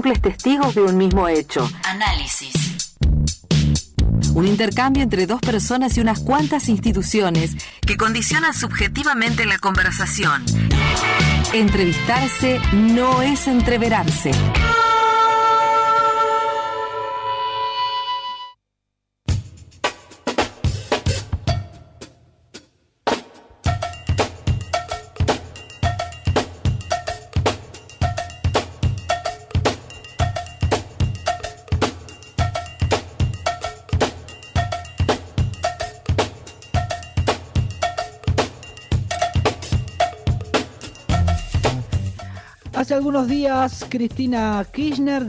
múltiples testigos de un mismo hecho. Análisis. Un intercambio entre dos personas y unas cuantas instituciones que condicionan subjetivamente la conversación. Entrevistarse no es entreverarse. Hace algunos días, Cristina Kirchner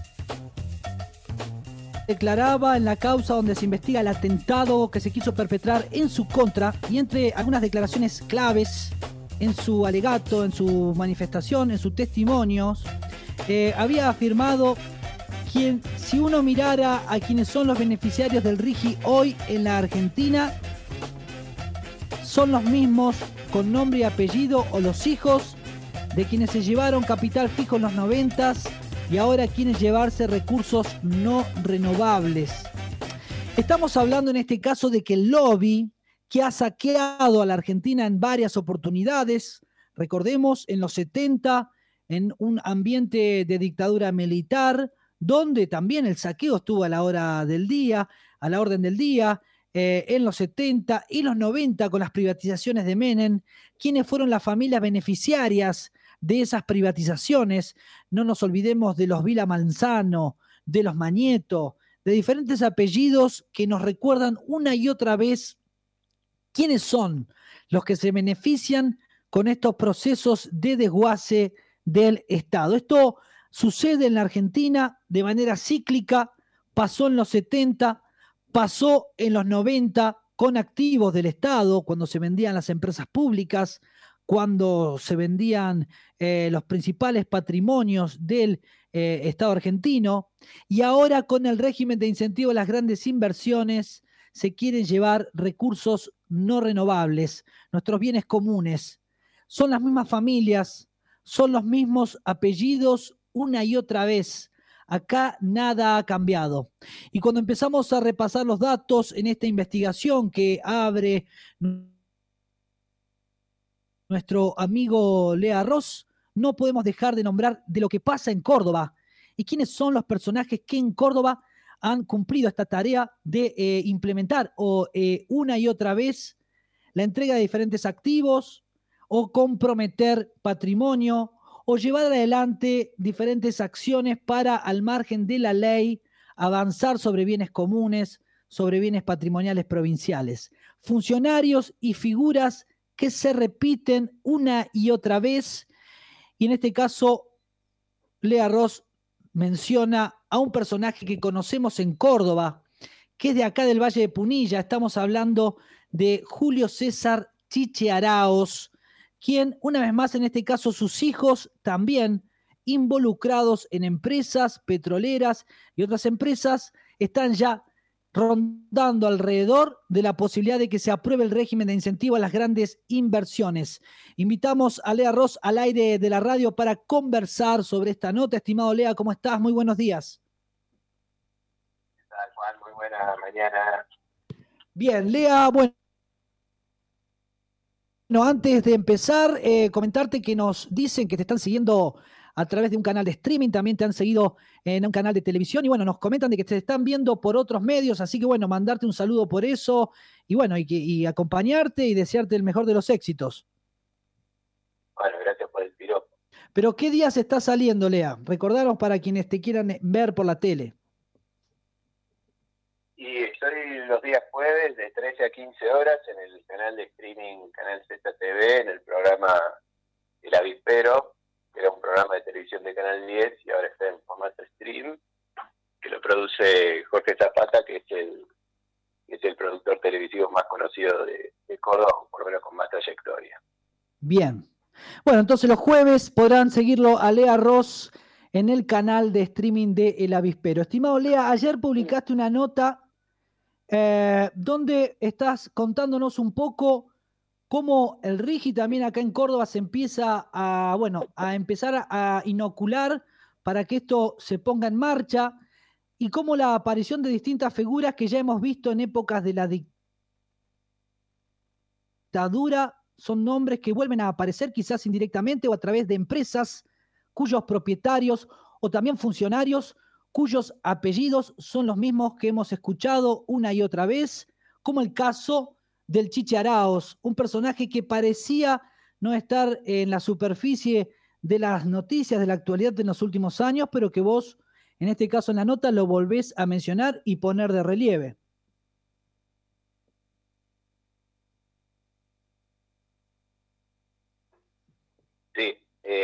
declaraba en la causa donde se investiga el atentado que se quiso perpetrar en su contra, y entre algunas declaraciones claves en su alegato, en su manifestación, en sus testimonios, había afirmado que si uno mirara a quienes son los beneficiarios del RIGI hoy en la Argentina, son los mismos con nombre y apellido o los hijos de quienes se llevaron capital fijo en los 90s y ahora quieren llevarse recursos no renovables. Estamos hablando en este caso de que el lobby que ha saqueado a la Argentina en varias oportunidades, recordemos en los 70, en un ambiente de dictadura militar, donde también el saqueo estuvo a la hora del día, a la orden del día, en los 70 y los 90 con las privatizaciones de Menem, quienes fueron las familias beneficiarias de esas privatizaciones. No nos olvidemos de los Vila Manzano, de los Mañeto, de diferentes apellidos que nos recuerdan una y otra vez quiénes son los que se benefician con estos procesos de desguace del Estado. Esto sucede en la Argentina de manera cíclica, pasó en los 70, pasó en los 90 con activos del Estado, cuando se vendían las empresas públicas, cuando se vendían los principales patrimonios del Estado argentino, y ahora con el régimen de incentivo a las grandes inversiones se quieren llevar recursos no renovables, nuestros bienes comunes. Son las mismas familias, son los mismos apellidos una y otra vez. Acá nada ha cambiado. Y cuando empezamos a repasar los datos en esta investigación que abre nuestro amigo Lea Ross, no podemos dejar de nombrar de lo que pasa en Córdoba y quiénes son los personajes que en Córdoba han cumplido esta tarea de implementar una y otra vez la entrega de diferentes activos o comprometer patrimonio o llevar adelante diferentes acciones para, al margen de la ley, avanzar sobre bienes comunes, sobre bienes patrimoniales provinciales. Funcionarios y figuras que se repiten una y otra vez, y en este caso Lea Ross menciona a un personaje que conocemos en Córdoba, que es de acá del Valle de Punilla. Estamos hablando de Julio César Chiche Araoz, quien, una vez más, en este caso sus hijos también involucrados en empresas petroleras y otras empresas, están ya rondando alrededor de la posibilidad de que se apruebe el régimen de incentivo a las grandes inversiones. Invitamos a Lea Ross al aire de la radio para conversar sobre esta nota. Estimado Lea, ¿cómo estás? Muy buenos días. ¿Qué tal, Juan? Muy buena mañana. Bien, Lea, bueno, antes de empezar, comentarte que nos dicen que te están siguiendo a través de un canal de streaming, también te han seguido en un canal de televisión, y bueno, nos comentan de que te están viendo por otros medios, así que bueno, mandarte un saludo por eso, y bueno, y acompañarte y desearte el mejor de los éxitos. Bueno, gracias por el piropo. Pero ¿qué días está saliendo, Lea? Recordaros para quienes te quieran ver por la tele. Y estoy los días jueves de 13 a 15 horas en el canal de streaming, Canal ZTV, en el programa El Avispero, que era un programa de televisión de Canal 10 y ahora está en formato stream, que lo produce Jorge Zapata, que es el productor televisivo más conocido de Córdoba, por lo menos con más trayectoria. Bien. Bueno, entonces los jueves podrán seguirlo a Lea Ross en el canal de streaming de El Avispero. Estimado Lea, ayer publicaste una nota donde estás contándonos un poco cómo el RIGI también acá en Córdoba se empieza a empezar a inocular para que esto se ponga en marcha y cómo la aparición de distintas figuras que ya hemos visto en épocas de la dictadura son nombres que vuelven a aparecer quizás indirectamente o a través de empresas cuyos propietarios o también funcionarios cuyos apellidos son los mismos que hemos escuchado una y otra vez, como el caso del Chiche Araoz, un personaje que parecía no estar en la superficie de las noticias de la actualidad en los últimos años, pero que vos, en este caso en la nota, lo volvés a mencionar y poner de relieve. Sí,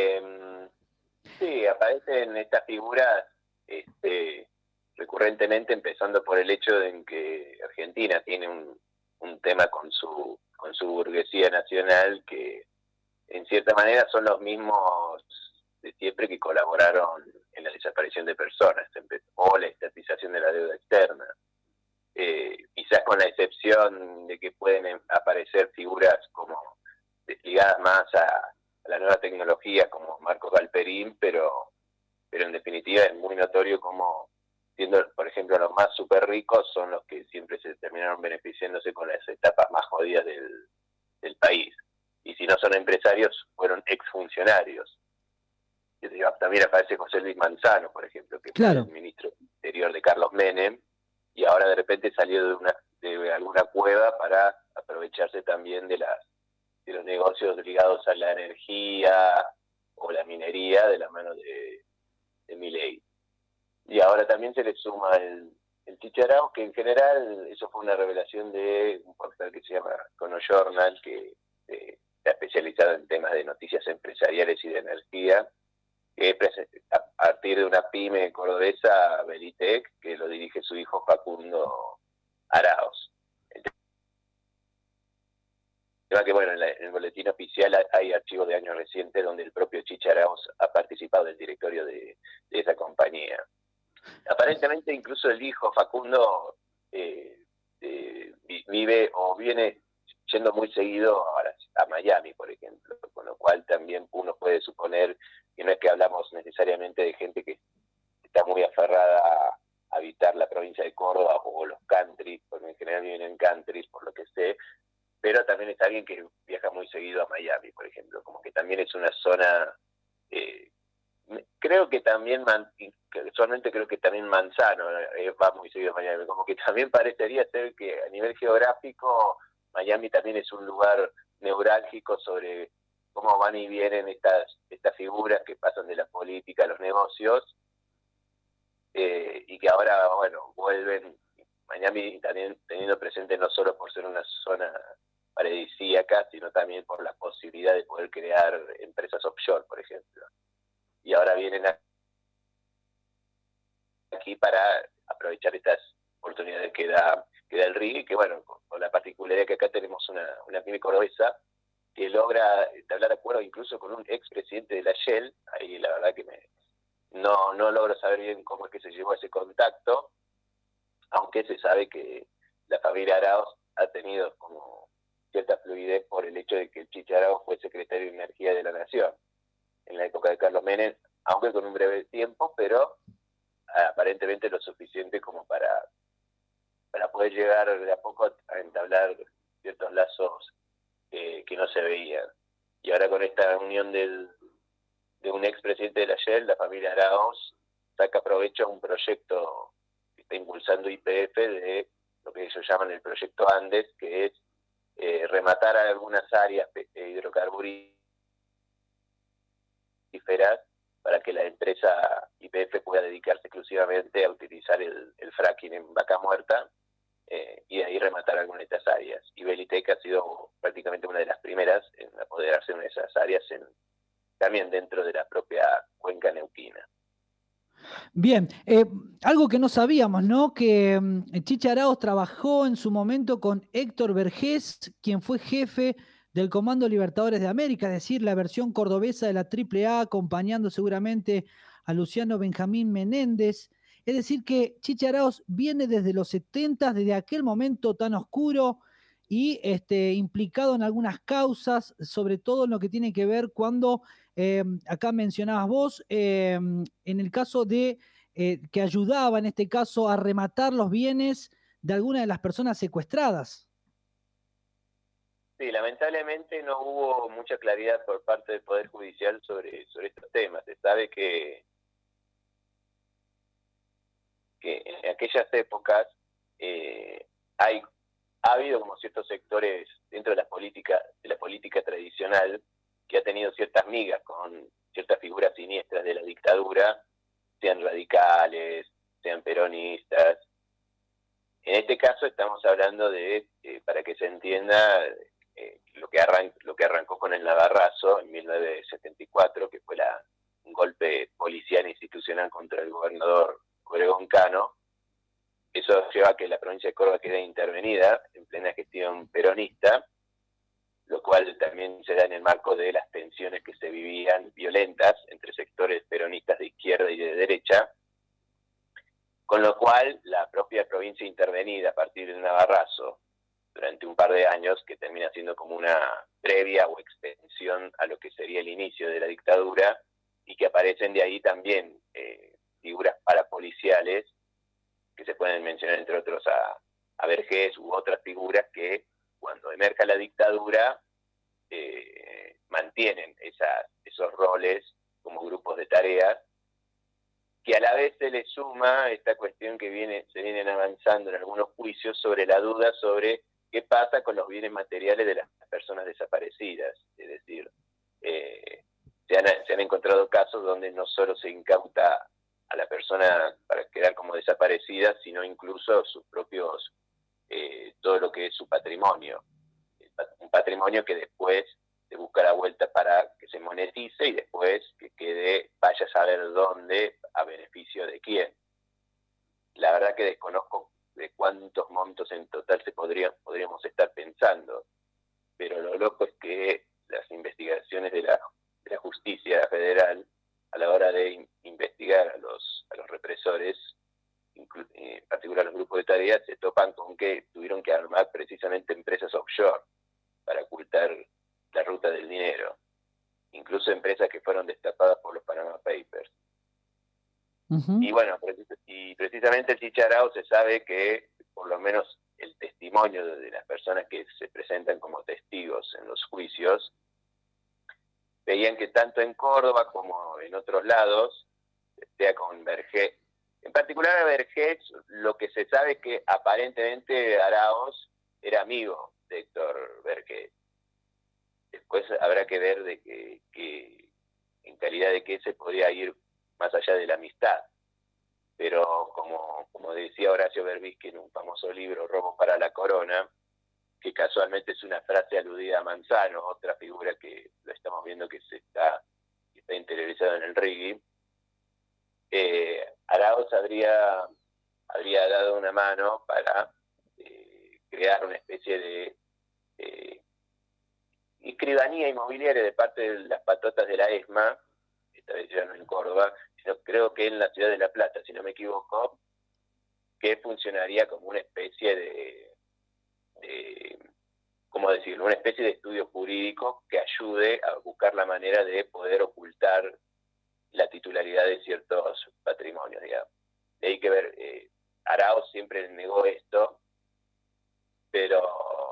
sí, aparecen estas figuras recurrentemente, empezando por el hecho de que Argentina tiene un tema con su burguesía nacional que en cierta manera son los mismos de siempre que colaboraron en la desaparición de personas o la estatización de la deuda externa. Quizás con la excepción de que pueden aparecer figuras como ligadas más a la nueva tecnología como Marcos Galperín, pero en definitiva es muy notorio como siendo, por ejemplo, los más súper ricos son los que siempre se terminaron beneficiándose con las etapas más jodidas del país. Y si no son empresarios, fueron exfuncionarios. También aparece José Luis Manzano, por ejemplo, que claro, fue el ministro del Interior de Carlos Menem, y ahora de repente salió de alguna cueva para aprovecharse también de los negocios ligados a la energía o la minería de la mano de Milei. Y ahora también se le suma el Chiche Araoz, que en general eso fue una revelación de un portal que se llama Conojournal, que está especializado en temas de noticias empresariales y de energía, que a partir de una pyme cordobesa, Belitec, que lo dirige su hijo Facundo Araoz. El tema que, bueno, en el boletín oficial hay archivos de años recientes donde el propio Chiche Araoz ha participado del directorio de esa compañía. Aparentemente incluso el hijo Facundo vive o viene yendo muy seguido a Miami, por ejemplo, con lo cual también uno puede suponer que no es que hablamos necesariamente de gente que está muy aferrada a habitar la provincia de Córdoba o los countries, porque en general viven en countries, por lo que sé, pero también es alguien que viaja muy seguido a Miami, por ejemplo, como que también es una zona, creo que también, usualmente creo que también Manzano va muy seguido a Miami, como que también parecería ser que a nivel geográfico Miami también es un lugar neurálgico sobre cómo van y vienen estas figuras que pasan de la política a los negocios, y que ahora, bueno, vuelven. Miami también teniendo presente no solo por ser una zona paradisíaca, sino también por la posibilidad de poder crear empresas offshore, por ejemplo. Y ahora vienen aquí para aprovechar estas oportunidades que da el RIG, y que, bueno, con la particularidad que acá tenemos una pyme cordobesa que logra entablar acuerdos incluso con un expresidente de la Shell. Ahí la verdad que no logro saber bien cómo es que se llegó a ese contacto, aunque se sabe que la familia Araoz ha tenido como cierta fluidez por el hecho de que el Chiche Araoz fue secretario de Energía de la Nación en la época de Carlos Menem, aunque con un breve tiempo, pero aparentemente lo suficiente como para poder llegar de a poco a entablar ciertos lazos que no se veían. Y ahora con esta unión de un expresidente de la Shell, la familia Araoz saca provecho a un proyecto que está impulsando YPF de lo que ellos llaman el proyecto Andes, que es rematar algunas áreas hidrocarburíferas para que la empresa YPF pueda dedicarse exclusivamente a utilizar el fracking en Vaca Muerta, y de ahí rematar algunas de estas áreas. Y Belitec ha sido prácticamente una de las primeras en apoderarse de esas áreas, también dentro de la propia cuenca neuquina. Bien, algo que no sabíamos, ¿no? Que Chiche Araoz trabajó en su momento con Héctor Vergés, quien fue jefe del Comando Libertadores de América, es decir, la versión cordobesa de la AAA, acompañando seguramente a Luciano Benjamín Menéndez. Es decir, que Chiche Araoz viene desde los 70, desde aquel momento tan oscuro, y implicado en algunas causas, sobre todo en lo que tiene que ver cuando, acá mencionabas vos, en el caso de que ayudaba en este caso a rematar los bienes de alguna de las personas secuestradas. Sí, lamentablemente no hubo mucha claridad por parte del Poder Judicial sobre estos temas. Se sabe que en aquellas épocas ha habido como ciertos sectores dentro de la política tradicional que ha tenido ciertas migas con ciertas figuras siniestras de la dictadura, sean radicales, sean peronistas. En este caso estamos hablando de, para que se entienda, lo que arrancó con el Navarrazo en 1974, que fue un golpe policial institucional contra el gobernador Obregón Cano. Eso lleva a que la provincia de Córdoba quede intervenida en plena gestión peronista, lo cual también se da en el marco de las tensiones que se vivían violentas entre sectores peronistas de izquierda y de derecha, con lo cual la propia provincia intervenida a partir del Navarrazo durante un par de años, que termina siendo como una previa o extensión a lo que sería el inicio de la dictadura, y que aparecen de ahí también figuras parapoliciales, que se pueden mencionar entre otros a Vergés u otras figuras que cuando emerja la dictadura mantienen esos roles como grupos de tareas, que a la vez se le suma esta cuestión que se vienen avanzando en algunos juicios sobre la duda sobre qué pasa con los bienes materiales de las personas desaparecidas. Es decir, se han encontrado casos donde no solo se incauta a la persona para quedar como desaparecida, sino incluso sus propios, todo lo que es su patrimonio. Un patrimonio que después se busca la vuelta para que se monetice y después que quede, vaya a saber dónde, a beneficio de quién. La verdad que desconozco de cuántos montos en total podríamos estar pensando, pero lo loco es que las investigaciones de la justicia federal, a la hora de investigar a los represores, en particular los grupos de tareas, se topan con que tuvieron que armar precisamente empresas offshore para ocultar la ruta del dinero, incluso empresas que fueron destapadas por los Panama Papers. Uh-huh. Y bueno, precisamente el chicharao se sabe que, por lo menos el testimonio de las personas que se presentan como testigos en los juicios, veían que tanto en Córdoba como en otros lados, sea con Vergés, en particular a Vergés, lo que se sabe es que aparentemente Araoz era amigo de Héctor Vergés. Después habrá que ver de que en calidad de qué se podría ir más allá de la amistad. Pero como decía Horacio Berbisky en un famoso libro, Robo para la Corona, que casualmente es una frase aludida a Manzano, otra figura que lo estamos viendo que está interiorizado en el reggae, Araoz habría dado una mano para crear una especie de escribanía inmobiliaria de parte de las patotas de la ESMA, esta vez ya no en Córdoba, sino creo que en la ciudad de La Plata, si no me equivoco, que funcionaría como una especie de ¿cómo decirlo? Una especie de estudio jurídico que ayude a buscar la manera de poder ocultar la titularidad de ciertos patrimonios, digamos. Hay que ver, Araoz siempre negó esto, pero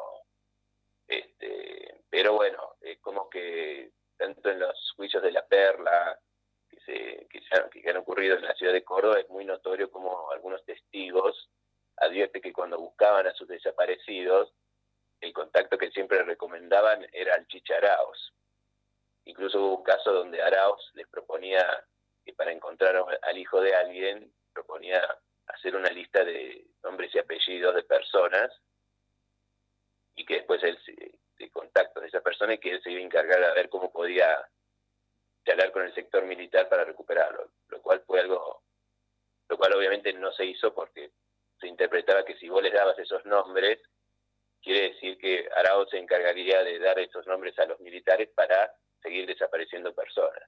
bueno, como que tanto en los juicios de La Perla que han ocurrido en la ciudad de Córdoba, es muy notorio como algunos testigos advierten que cuando buscaban a sus desaparecidos, el contacto que siempre recomendaban era al Chicharaos. Incluso hubo un caso donde Araoz les proponía que para encontrar al hijo de alguien, proponía hacer una lista de nombres y apellidos de personas, y que después él de contacto de esa persona, y que él se iba a encargar de ver cómo podía charlar con el sector militar para recuperarlo, lo cual obviamente no se hizo porque se interpretaba que si vos les dabas esos nombres, quiere decir que Araoz se encargaría de dar esos nombres a los militares para seguir desapareciendo personas.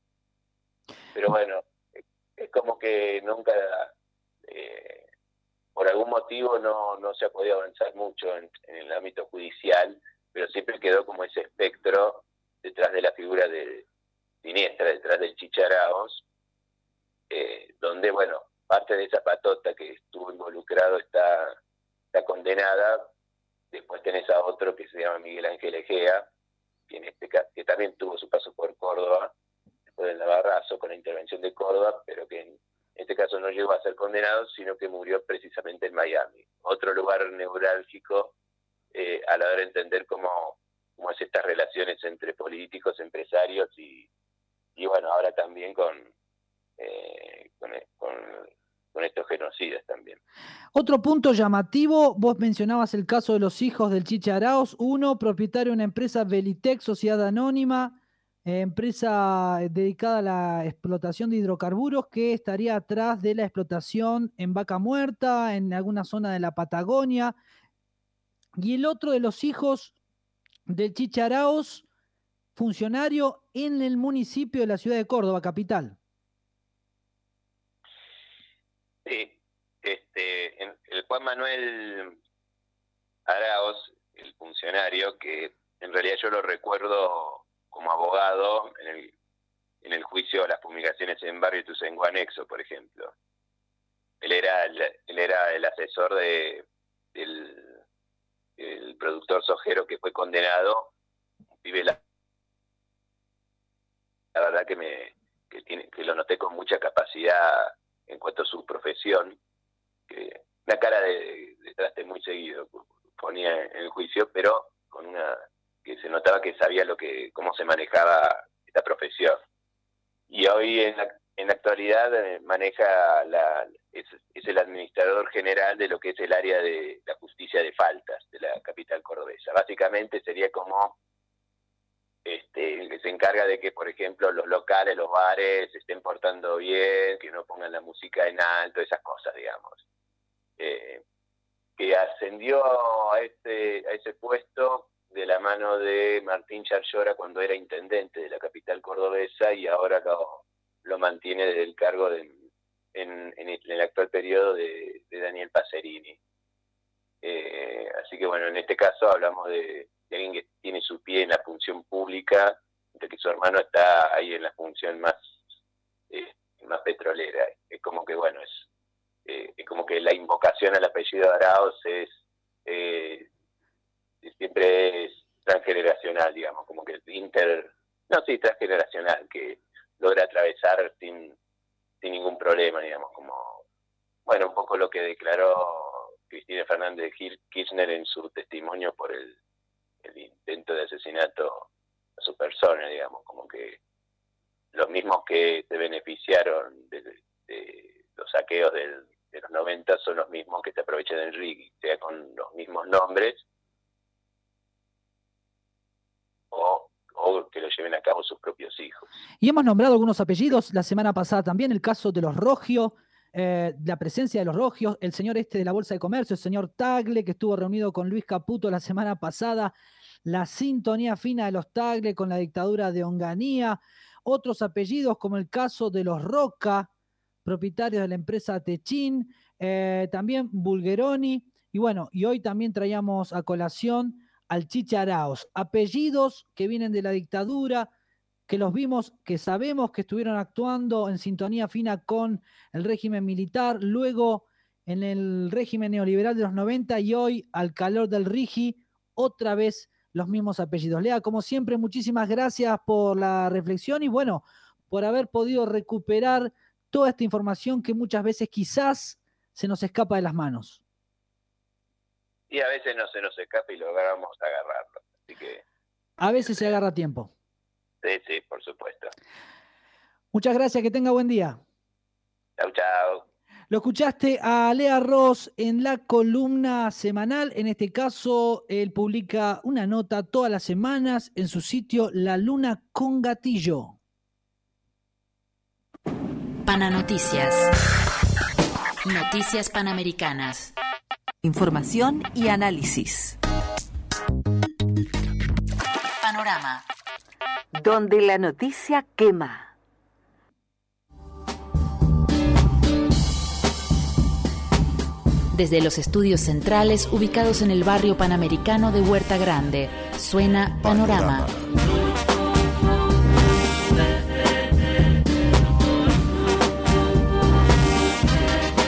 Pero bueno, es como que nunca por algún motivo no se ha podido avanzar mucho en el ámbito judicial, pero siempre quedó como ese espectro detrás de la figura de siniestra, detrás del Chicha Araoz, donde, bueno, parte de esa patota que estuvo involucrado está condenada. Después tenés a otro que se llama Miguel Ángel Egea, que también tuvo su paso por Córdoba, después del Navarrazo, con la intervención de Córdoba, pero que en este caso no llegó a ser condenado, sino que murió precisamente en Miami. Otro lugar neurálgico a la hora de entender cómo es estas relaciones entre políticos, empresarios y bueno, ahora también con estos genocidas también. Otro punto llamativo, vos mencionabas el caso de los hijos del Chicha Araoz. Uno, propietario de una empresa Belitec, sociedad anónima, empresa dedicada a la explotación de hidrocarburos, que estaría atrás de la explotación en Vaca Muerta, en alguna zona de la Patagonia. Y el otro de los hijos del Chicha Araoz, funcionario en el municipio de la ciudad de Córdoba, capital. Sí, el Juan Manuel Araoz, el funcionario, que en realidad yo lo recuerdo como abogado en el juicio a las fumigaciones en Barrio Ituzaingó Anexo, por ejemplo. Él era el asesor del productor sojero que fue condenado. Vive la verdad que lo noté con mucha capacidad en cuanto a su profesión, que una cara de traste muy seguido ponía en el juicio, pero con que se notaba que sabía cómo se manejaba esta profesión. Y hoy en la actualidad es el administrador general de lo que es el área de la justicia de faltas de la capital cordobesa. Básicamente sería como el que se encarga de que, por ejemplo, los locales, los bares se estén portando bien, que no pongan la música en alto, esas cosas, digamos. Que ascendió a ese puesto de la mano de Martín Charllora cuando era intendente de la capital cordobesa, y ahora lo mantiene desde el cargo en el actual periodo de Daniel Pacerini. Así que bueno, en este caso hablamos de alguien que tiene su pie en la función pública, de que su hermano está ahí en la función más petrolera. Es como que bueno, es como que la invocación al apellido Araoz siempre es transgeneracional, digamos, como que transgeneracional, que logra atravesar sin ningún problema, digamos, como, bueno, un poco lo que declaró Cristina Fernández de Kirchner en su testimonio por el intento de asesinato a su persona, digamos, como que los mismos que se beneficiaron de los saqueos de los 90 son los mismos que se aprovechan del RIC, sea con los mismos nombres o que lo lleven a cabo sus propios hijos. Y hemos nombrado algunos apellidos la semana pasada también, el caso de los Roggio, la presencia de los Roggios, el señor de la Bolsa de Comercio, el señor Tagle, que estuvo reunido con Luis Caputo la semana pasada, la sintonía fina de los Tagle con la dictadura de Onganía, otros apellidos como el caso de los Roca, propietarios de la empresa Techín, también Bulgeroni, y bueno, y hoy también traíamos a colación al Chicha Araoz, apellidos que vienen de la dictadura, que los vimos, que sabemos que estuvieron actuando en sintonía fina con el régimen militar, luego en el régimen neoliberal de los 90 y hoy al calor del RIGI, otra vez los mismos apellidos. Lea, como siempre, muchísimas gracias por la reflexión y bueno, por haber podido recuperar toda esta información que muchas veces quizás se nos escapa de las manos. Y a veces no se nos escapa y logramos agarrarlo. Así que a veces se agarra a tiempo. Sí, por supuesto. Muchas gracias, que tenga buen día. Chau. Lo escuchaste a Lea Ross en la columna semanal. En este caso, él publica una nota todas las semanas en su sitio La Luna con Gatillo. Pananoticias. Noticias Panamericanas. Información y análisis. Panorama. Donde la noticia quema. Desde los estudios centrales ubicados en el barrio panamericano de Huerta Grande, suena Panorama.